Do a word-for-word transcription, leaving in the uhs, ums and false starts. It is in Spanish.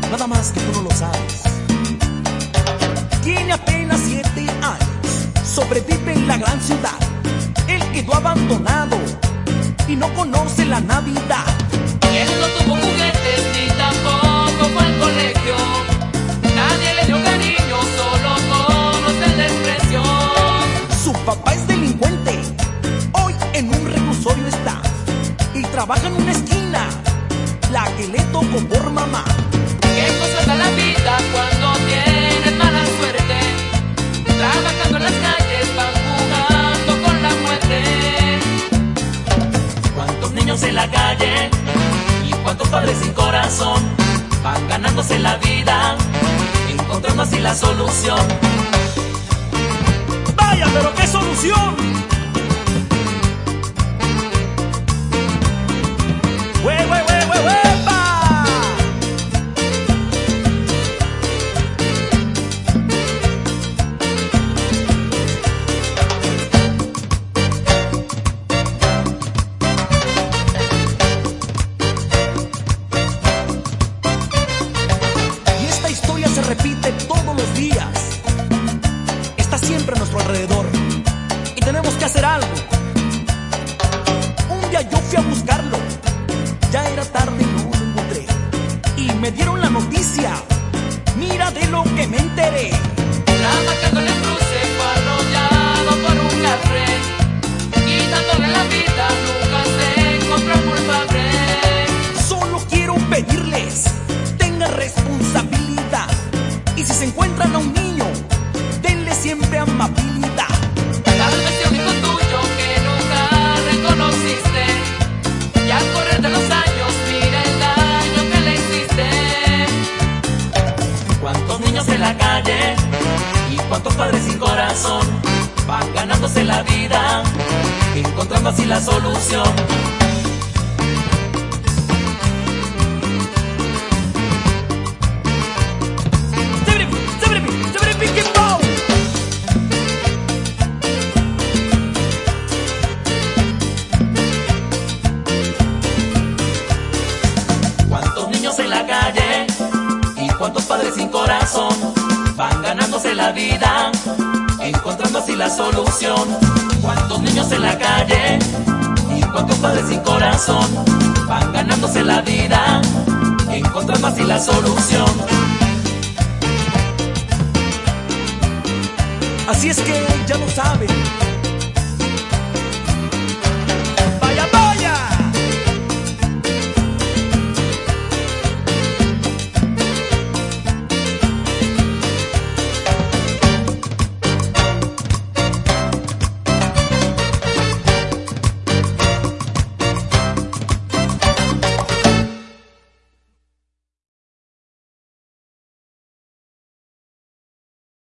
nada más que tú no lo sabes. Tiene apenas siete años, sobrevive en la gran ciudad. Él quedó abandonado y no conoce la Navidad. Él no tuvo juguetes ni tampoco fue al colegio. Nadie le dio cariño, solo conoce el desprecio. Su papá es delincuente, hoy en un reclusorio está y trabaja en una esquina, la que le tocó por mamá. Qué cosa da la vida cuando tienes mala suerte. Trabajando en las calles van jugando con la muerte. Cuántos niños en la calle y cuántos padres sin corazón van ganándose la vida, encontrando así la solución. ¡Vaya, pero qué solución! ¡Hue, hue, hue, hue, huepa! Y esta historia se repite todos los días. Está siempre a nuestro alrededor y tenemos que hacer algo. Un día yo fui a buscarlo, ya era tarde y no lo encontré, y me dieron la noticia, mira de lo que me enteré. Trabajando en el cruce fue arrollado por un café, quitándole la vida nunca se encontró culpable. Solo quiero pedirles, tengan responsabilidad, y si se encuentran a un niño, denle siempre amabilidad. Tal vez sea un hijo tuyo que nunca reconociste, y al correr de los años mira el daño que le hiciste. Cuántos niños en la calle y cuántos padres sin corazón van ganándose la vida, encontrando así la solución. Cuántos niños en la calle y cuántos padres sin corazón van ganándose la vida, encontrando así la solución. Cuántos niños en la calle y cuántos padres sin corazón van ganándose la vida, encontrando así la solución. Así es que ya lo saben,